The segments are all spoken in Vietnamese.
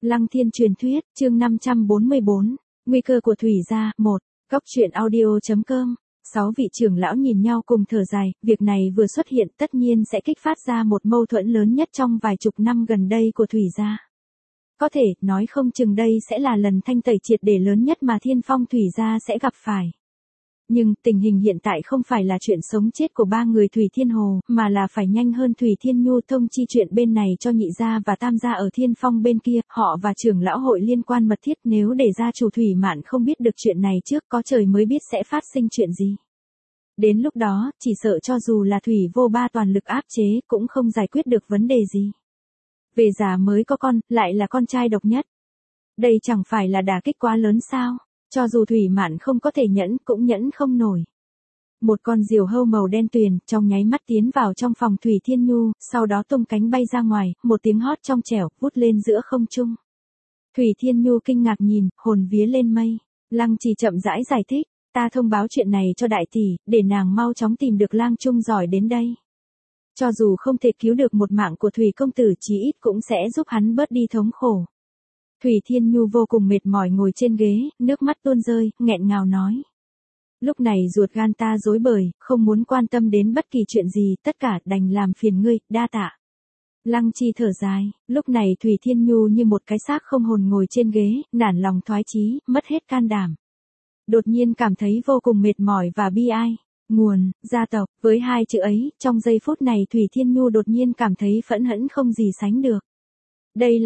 Lăng Thiên truyền thuyết, chương 544, nguy cơ của Thủy gia, 1, Góc truyện audio.com. 6 vị trưởng lão nhìn nhau cùng thở dài, việc này vừa xuất hiện tất nhiên sẽ kích phát ra một mâu thuẫn lớn nhất trong vài chục năm gần đây của Thủy gia. Có thể, nói không chừng đây sẽ là lần thanh tẩy triệt để lớn nhất mà Thiên Phong Thủy gia sẽ gặp phải. Nhưng, tình hình hiện tại không phải là chuyện sống chết của ba người Thủy Thiên Hồ, mà là phải nhanh hơn Thủy Thiên Nhu thông chi chuyện bên này cho nhị gia và tam gia ở Thiên Phong bên kia, họ và trưởng lão hội liên quan mật thiết, nếu để gia chủ Thủy Mạn không biết được chuyện này trước có trời mới biết sẽ phát sinh chuyện gì. Đến lúc đó, chỉ sợ cho dù là Thủy Vô Ba toàn lực áp chế cũng không giải quyết được vấn đề gì. Về già mới có con, lại là con trai độc nhất. Đây chẳng phải là đả kích quá lớn sao? Cho dù Thủy Mạn không có thể nhẫn, cũng nhẫn không nổi. Một con diều hâu màu đen tuyền, trong nháy mắt tiến vào trong phòng Thủy Thiên Nhu, sau đó tung cánh bay ra ngoài, một tiếng hót trong trẻo, vút lên giữa không trung. Thủy Thiên Nhu kinh ngạc nhìn, hồn vía lên mây. Lăng Trì chậm rãi giải thích, ta thông báo chuyện này cho đại tỷ, để nàng mau chóng tìm được lang trung giỏi đến đây. Cho dù không thể cứu được một mạng của Thủy công tử, chí ít cũng sẽ giúp hắn bớt đi thống khổ. Thủy Thiên Nhu vô cùng mệt mỏi ngồi trên ghế, nước mắt tuôn rơi, nghẹn ngào nói. Lúc này ruột gan ta rối bời, không muốn quan tâm đến bất kỳ chuyện gì, tất cả đành làm phiền ngươi, đa tạ. Lăng Chi thở dài, lúc này Thủy Thiên Nhu như một cái xác không hồn ngồi trên ghế, nản lòng thoái chí, mất hết can đảm. Đột nhiên cảm thấy vô cùng mệt mỏi và bi ai. Nguồn, gia tộc, với hai chữ ấy, trong giây phút này Thủy Thiên Nhu đột nhiên cảm thấy phẫn hẫn không gì sánh được. Đây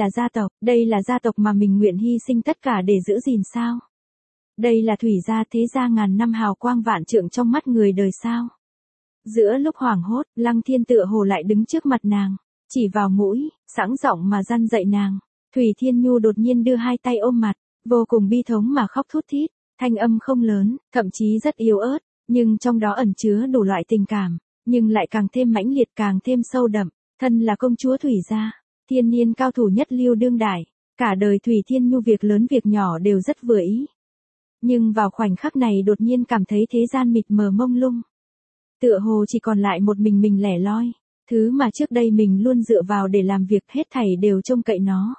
là gia tộc mà mình nguyện hy sinh tất cả để giữ gìn sao? Đây là Thủy gia, thế gia ngàn năm hào quang vạn trượng trong mắt người đời sao? Giữa lúc hoảng hốt, Lăng Thiên tựa hồ lại đứng trước mặt nàng, chỉ vào mũi, sẵn giọng mà răn dạy nàng. Thủy Thiên Nhu đột nhiên đưa hai tay ôm mặt, vô cùng bi thống mà khóc thút thít, thanh âm không lớn, thậm chí rất yếu ớt, nhưng trong đó ẩn chứa đủ loại tình cảm, nhưng lại càng thêm mãnh liệt, càng thêm sâu đậm. Thân là công chúa Thủy gia, thiên niên cao thủ nhất lưu đương đại, cả đời Thủy Thiên Nhu việc lớn việc nhỏ đều rất vừa ý. Nhưng vào khoảnh khắc này đột nhiên cảm thấy thế gian mịt mờ mông lung. Tựa hồ chỉ còn lại một mình lẻ loi, thứ mà trước đây mình luôn dựa vào để làm việc hết thảy đều trông cậy nó.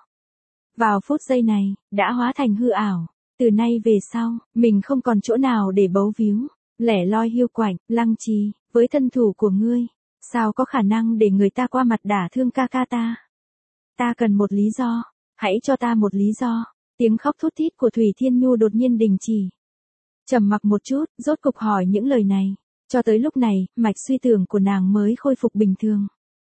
Vào phút giây này, đã hóa thành hư ảo, từ nay về sau, mình không còn chỗ nào để bấu víu, lẻ loi hiu quạnh. Lăng Trì, với thân thủ của ngươi, sao có khả năng để người ta qua mặt đả thương ca ca ta? Ta cần một lý do, hãy cho ta một lý do. Tiếng khóc thút thít của Thủy Thiên Nhu đột nhiên đình chỉ. Trầm mặc một chút, rốt cục hỏi những lời này. Cho tới lúc này, mạch suy tưởng của nàng mới khôi phục bình thường.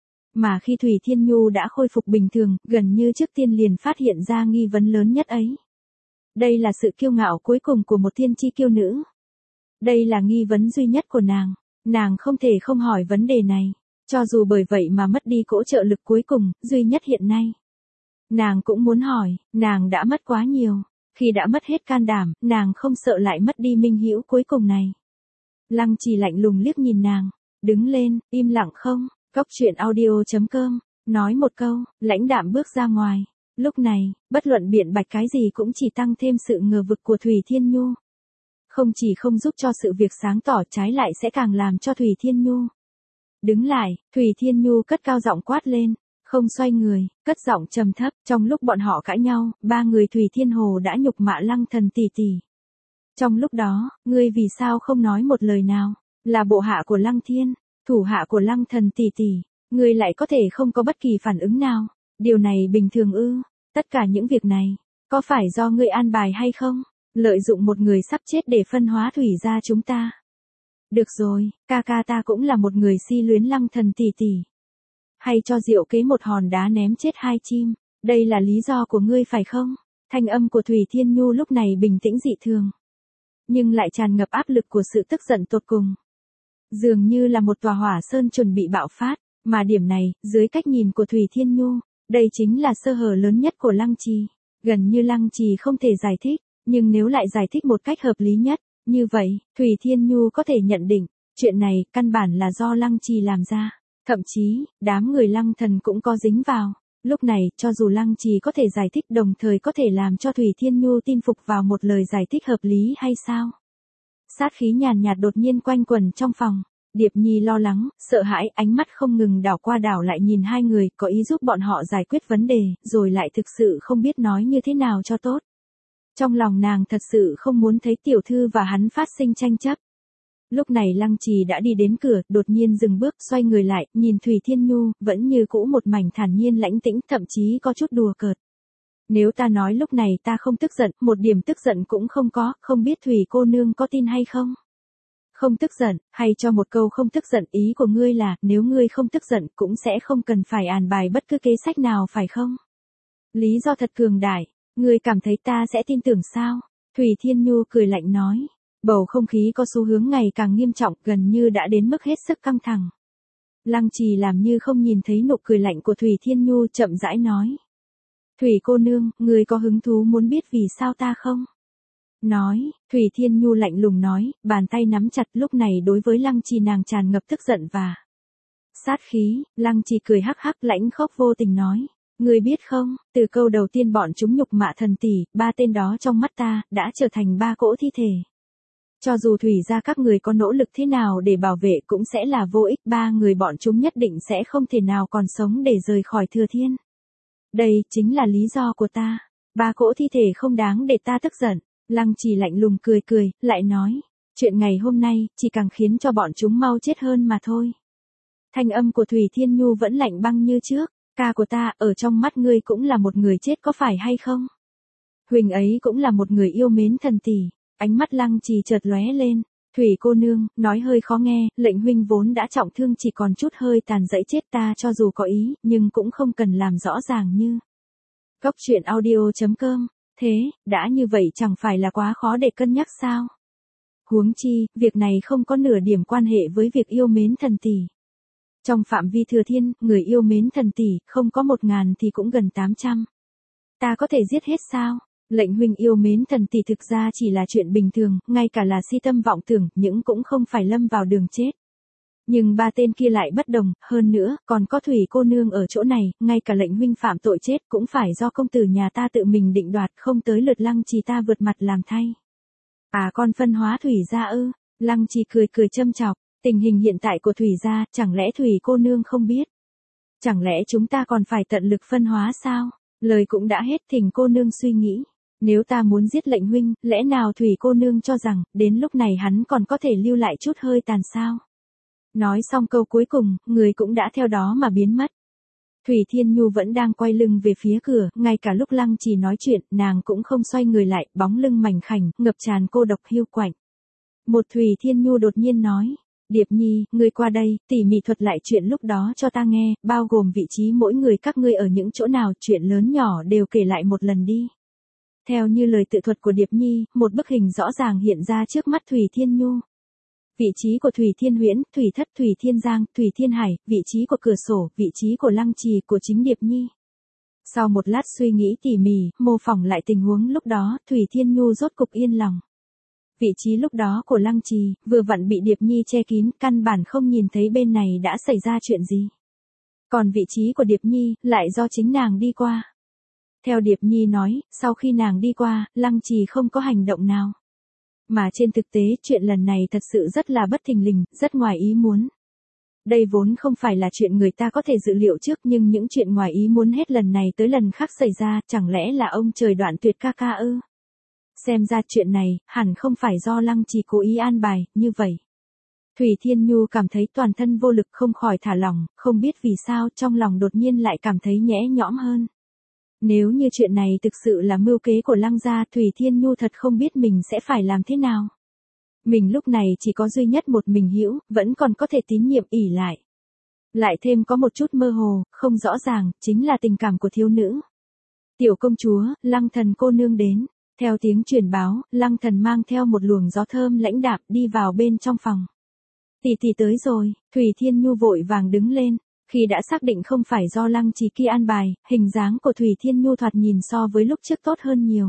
Mà khi Thủy Thiên Nhu đã khôi phục bình thường, gần như trước tiên liền phát hiện ra nghi vấn lớn nhất ấy. Đây là sự kiêu ngạo cuối cùng của một thiên chi kiêu nữ. Đây là nghi vấn duy nhất của nàng không thể không hỏi vấn đề này. Cho dù bởi vậy mà mất đi cỗ trợ lực cuối cùng, duy nhất hiện nay. Nàng cũng muốn hỏi, nàng đã mất quá nhiều. Khi đã mất hết can đảm, nàng không sợ lại mất đi minh hữu cuối cùng này. Lăng Trì lạnh lùng liếc nhìn nàng, đứng lên, im lặng không, Góc truyện audio.com, nói một câu, lãnh đạm bước ra ngoài. Lúc này, bất luận biện bạch cái gì cũng chỉ tăng thêm sự ngờ vực của Thủy Thiên Nhu. Không chỉ không giúp cho sự việc sáng tỏ, trái lại sẽ càng làm cho Thủy Thiên Nhu. Đứng lại, Thủy Thiên Nhu cất cao giọng quát lên, không xoay người, cất giọng trầm thấp. Trong lúc bọn họ cãi nhau, ba người Thủy Thiên Hồ đã nhục mạ Lăng Thần tỷ tỷ. Trong lúc đó, ngươi vì sao không nói một lời nào? Là bộ hạ của Lăng Thiên, thủ hạ của Lăng Thần tỷ tỷ, ngươi lại có thể không có bất kỳ phản ứng nào? Điều này bình thường ư? Tất cả những việc này, có phải do ngươi an bài hay không? Lợi dụng một người sắp chết để phân hóa Thủy gia chúng ta. Được rồi, ca ca ta cũng là một người si luyến Lăng Thần tỷ tỷ. Hay cho Diệu Kế một hòn đá ném chết hai chim, đây là lý do của ngươi phải không? Thanh âm của Thủy Thiên Nhu lúc này bình tĩnh dị thường, nhưng lại tràn ngập áp lực của sự tức giận tột cùng. Dường như là một tòa hỏa sơn chuẩn bị bạo phát, mà điểm này, dưới cách nhìn của Thủy Thiên Nhu, đây chính là sơ hở lớn nhất của Lăng Trì. Gần như Lăng Trì không thể giải thích, nhưng nếu lại giải thích một cách hợp lý nhất, như vậy, Thủy Thiên Nhu có thể nhận định, chuyện này căn bản là do Lăng Trì làm ra. Thậm chí, đám người Lăng Thần cũng có dính vào. Lúc này, cho dù Lăng Trì có thể giải thích đồng thời có thể làm cho Thủy Thiên Nhu tin phục vào một lời giải thích hợp lý hay sao? Sát khí nhàn nhạt đột nhiên quanh quẩn trong phòng. Điệp Nhi lo lắng, sợ hãi, ánh mắt không ngừng đảo qua đảo lại nhìn hai người, có ý giúp bọn họ giải quyết vấn đề, rồi lại thực sự không biết nói như thế nào cho tốt. Trong lòng nàng thật sự không muốn thấy tiểu thư và hắn phát sinh tranh chấp. Lúc này Lăng Trì đã đi đến cửa, đột nhiên dừng bước, xoay người lại, nhìn Thủy Thiên Nhu, vẫn như cũ một mảnh thản nhiên lãnh tĩnh, thậm chí có chút đùa cợt. Nếu ta nói lúc này ta không tức giận, một điểm tức giận cũng không có, không biết Thủy cô nương có tin hay không? Không tức giận, hay cho một câu không tức giận, ý của ngươi là, nếu ngươi không tức giận cũng sẽ không cần phải an bài bất cứ kế sách nào phải không? Lý do thật cường đại, ngươi cảm thấy ta sẽ tin tưởng sao? Thủy Thiên Nhu cười lạnh nói. Bầu không khí có xu hướng ngày càng nghiêm trọng, gần như đã đến mức hết sức căng thẳng. Lăng Trì làm như không nhìn thấy nụ cười lạnh của Thủy Thiên Nhu, chậm rãi nói. Thủy cô nương, ngươi có hứng thú muốn biết vì sao ta không? Nói, Thủy Thiên Nhu lạnh lùng nói, bàn tay nắm chặt, lúc này đối với Lăng Trì nàng tràn ngập tức giận và sát khí. Lăng Trì cười hắc hắc lãnh khốc vô tình nói. Ngươi biết không, từ câu đầu tiên bọn chúng nhục mạ thần tỷ, ba tên đó trong mắt ta, đã trở thành ba cỗ thi thể. Cho dù Thủy gia các người có nỗ lực thế nào để bảo vệ cũng sẽ là vô ích, ba người bọn chúng nhất định sẽ không thể nào còn sống để rời khỏi Thừa Thiên. Đây chính là lý do của ta. Ba cỗ thi thể không đáng để ta tức giận. Lăng Trì lạnh lùng cười cười, lại nói. Chuyện ngày hôm nay, chỉ càng khiến cho bọn chúng mau chết hơn mà thôi. Thanh âm của Thủy Thiên Nhu vẫn lạnh băng như trước. Ca của ta, ở trong mắt ngươi cũng là một người chết có phải hay không? Huỳnh ấy cũng là một người yêu mến thần tỷ. Ánh mắt Lăng Trì chợt lóe lên. Thủy cô nương, nói hơi khó nghe, lệnh huynh vốn đã trọng thương chỉ còn chút hơi tàn dẫy chết, ta cho dù có ý, nhưng cũng không cần làm rõ ràng như. Góc truyện audio.com. Thế, đã như vậy chẳng phải là quá khó để cân nhắc sao? Huống chi, việc này không có nửa điểm quan hệ với việc yêu mến thần tỷ. Trong phạm vi Thừa Thiên, người yêu mến thần tỷ, không có 1.000 thì cũng gần 800. Ta có thể giết hết sao? Lệnh huynh yêu mến thần tỷ thực ra chỉ là chuyện bình thường, ngay cả là si tâm vọng tưởng, những cũng không phải lâm vào đường chết. Nhưng ba tên kia lại bất đồng, hơn nữa, còn có Thủy cô nương ở chỗ này, ngay cả lệnh huynh phạm tội chết cũng phải do công tử nhà ta tự mình định đoạt, không tới lượt Lăng Trì ta vượt mặt làm thay. À, con phân hóa Thủy gia ư? Lăng Trì cười cười châm chọc, tình hình hiện tại của Thủy gia, chẳng lẽ Thủy cô nương không biết? Chẳng lẽ chúng ta còn phải tận lực phân hóa sao? Lời cũng đã hết, thỉnh cô nương suy nghĩ. Nếu ta muốn giết lệnh huynh, lẽ nào Thủy cô nương cho rằng, đến lúc này hắn còn có thể lưu lại chút hơi tàn sao? Nói xong câu cuối cùng, người cũng đã theo đó mà biến mất. Thủy Thiên Nhu vẫn đang quay lưng về phía cửa, ngay cả lúc Lăng Trì nói chuyện, nàng cũng không xoay người lại, bóng lưng mảnh khảnh, ngập tràn cô độc hiu quạnh. Một Thủy Thiên Nhu đột nhiên nói, Điệp Nhi, ngươi qua đây, tỉ mỉ thuật lại chuyện lúc đó cho ta nghe, bao gồm vị trí mỗi người các ngươi ở những chỗ nào, chuyện lớn nhỏ đều kể lại một lần đi. Theo như lời tự thuật của Điệp Nhi, một bức hình rõ ràng hiện ra trước mắt Thủy Thiên Nhu. Vị trí của Thủy Thiên Huyễn, Thủy Thất, Thủy Thiên Giang, Thủy Thiên Hải, vị trí của cửa sổ, vị trí của Lăng Trì, của chính Điệp Nhi. Sau một lát suy nghĩ tỉ mỉ, mô phỏng lại tình huống lúc đó, Thủy Thiên Nhu rốt cục yên lòng. Vị trí lúc đó của Lăng Trì, vừa vặn bị Điệp Nhi che kín, căn bản không nhìn thấy bên này đã xảy ra chuyện gì. Còn vị trí của Điệp Nhi, lại do chính nàng đi qua. Theo Điệp Nhi nói, sau khi nàng đi qua, Lăng Trì không có hành động nào. Mà trên thực tế, chuyện lần này thật sự rất là bất thình lình, rất ngoài ý muốn. Đây vốn không phải là chuyện người ta có thể dự liệu trước, nhưng những chuyện ngoài ý muốn hết lần này tới lần khác xảy ra, chẳng lẽ là ông trời đoạn tuyệt ca ca ư? Xem ra chuyện này, hẳn không phải do Lăng Trì cố ý an bài, như vậy. Thủy Thiên Nhu cảm thấy toàn thân vô lực, không khỏi thả lỏng, không biết vì sao trong lòng đột nhiên lại cảm thấy nhẹ nhõm hơn. Nếu như chuyện này thực sự là mưu kế của Lăng gia, Thủy Thiên Nhu thật không biết mình sẽ phải làm thế nào. Mình lúc này chỉ có duy nhất một mình Hữu, vẫn còn có thể tín nhiệm ỷ lại. Lại thêm có một chút mơ hồ, không rõ ràng, chính là tình cảm của thiếu nữ. Tiểu công chúa, Lăng thần cô nương đến. Theo tiếng truyền báo, Lăng thần mang theo một luồng gió thơm lãnh đạm đi vào bên trong phòng. Tỷ tỷ tới rồi, Thủy Thiên Nhu vội vàng đứng lên. Khi đã xác định không phải do Lăng Trì kia an bài, hình dáng của Thủy Thiên Nhu thoạt nhìn so với lúc trước tốt hơn nhiều.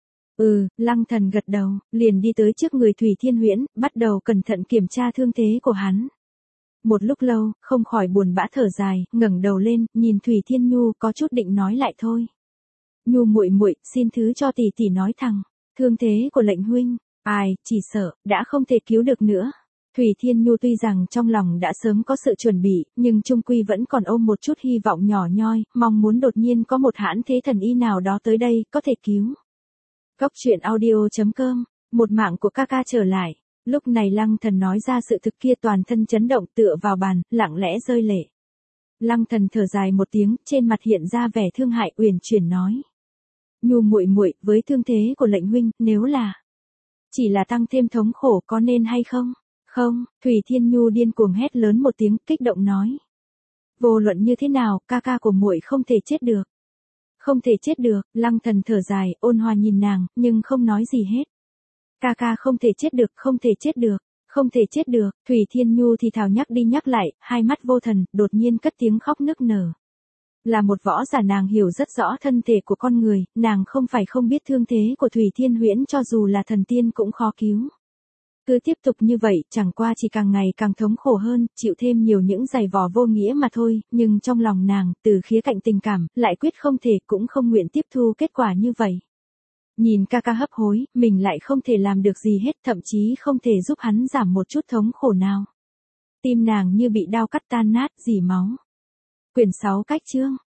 Lăng thần gật đầu, liền đi tới trước người Thủy Thiên Huyễn, bắt đầu cẩn thận kiểm tra thương thế của hắn. Một lúc lâu, không khỏi buồn bã thở dài, ngẩng đầu lên, nhìn Thủy Thiên Nhu, có chút định nói lại thôi. Nhu muội muội, xin thứ cho tỷ tỷ nói thẳng, thương thế của lệnh huynh, ai, chỉ sợ đã không thể cứu được nữa. Thủy Thiên Nhu tuy rằng trong lòng đã sớm có sự chuẩn bị, nhưng chung quy vẫn còn ôm một chút hy vọng nhỏ nhoi, mong muốn đột nhiên có một hãn thế thần y nào đó tới đây, có thể cứu. Góc truyện audio.com, một mạng của ca ca trở lại. Lúc này Lăng Thần nói ra sự thực kia, toàn thân chấn động, tựa vào bàn, lặng lẽ rơi lệ. Lăng Thần thở dài một tiếng, trên mặt hiện ra vẻ thương hại, uyển chuyển nói: Nhu muội muội, với thương thế của lệnh huynh, nếu là chỉ là tăng thêm thống khổ có nên hay không? Không, Thủy Thiên Nhu điên cuồng hét lớn một tiếng, kích động nói: Vô luận như thế nào, ca ca của muội không thể chết được. Không thể chết được. Lăng Thần thở dài, ôn hòa nhìn nàng, nhưng không nói gì hết. Ca ca không thể chết được, không thể chết được, không thể chết được. Thủy Thiên Nhu thì thào nhắc đi nhắc lại, hai mắt vô thần, đột nhiên cất tiếng khóc nức nở. Là một võ giả, nàng hiểu rất rõ thân thể của con người, nàng không phải không biết thương thế của Thủy Thiên Huyễn, cho dù là thần tiên cũng khó cứu. Cứ tiếp tục như vậy, chẳng qua chỉ càng ngày càng thống khổ hơn, chịu thêm nhiều những giày vò vô nghĩa mà thôi, nhưng trong lòng nàng, từ khía cạnh tình cảm, lại quyết không thể cũng không nguyện tiếp thu kết quả như vậy. Nhìn ca ca hấp hối, mình lại không thể làm được gì hết, thậm chí không thể giúp hắn giảm một chút thống khổ nào. Tim nàng như bị đao cắt tan nát, rỉ máu. Quyển 6 cách chương.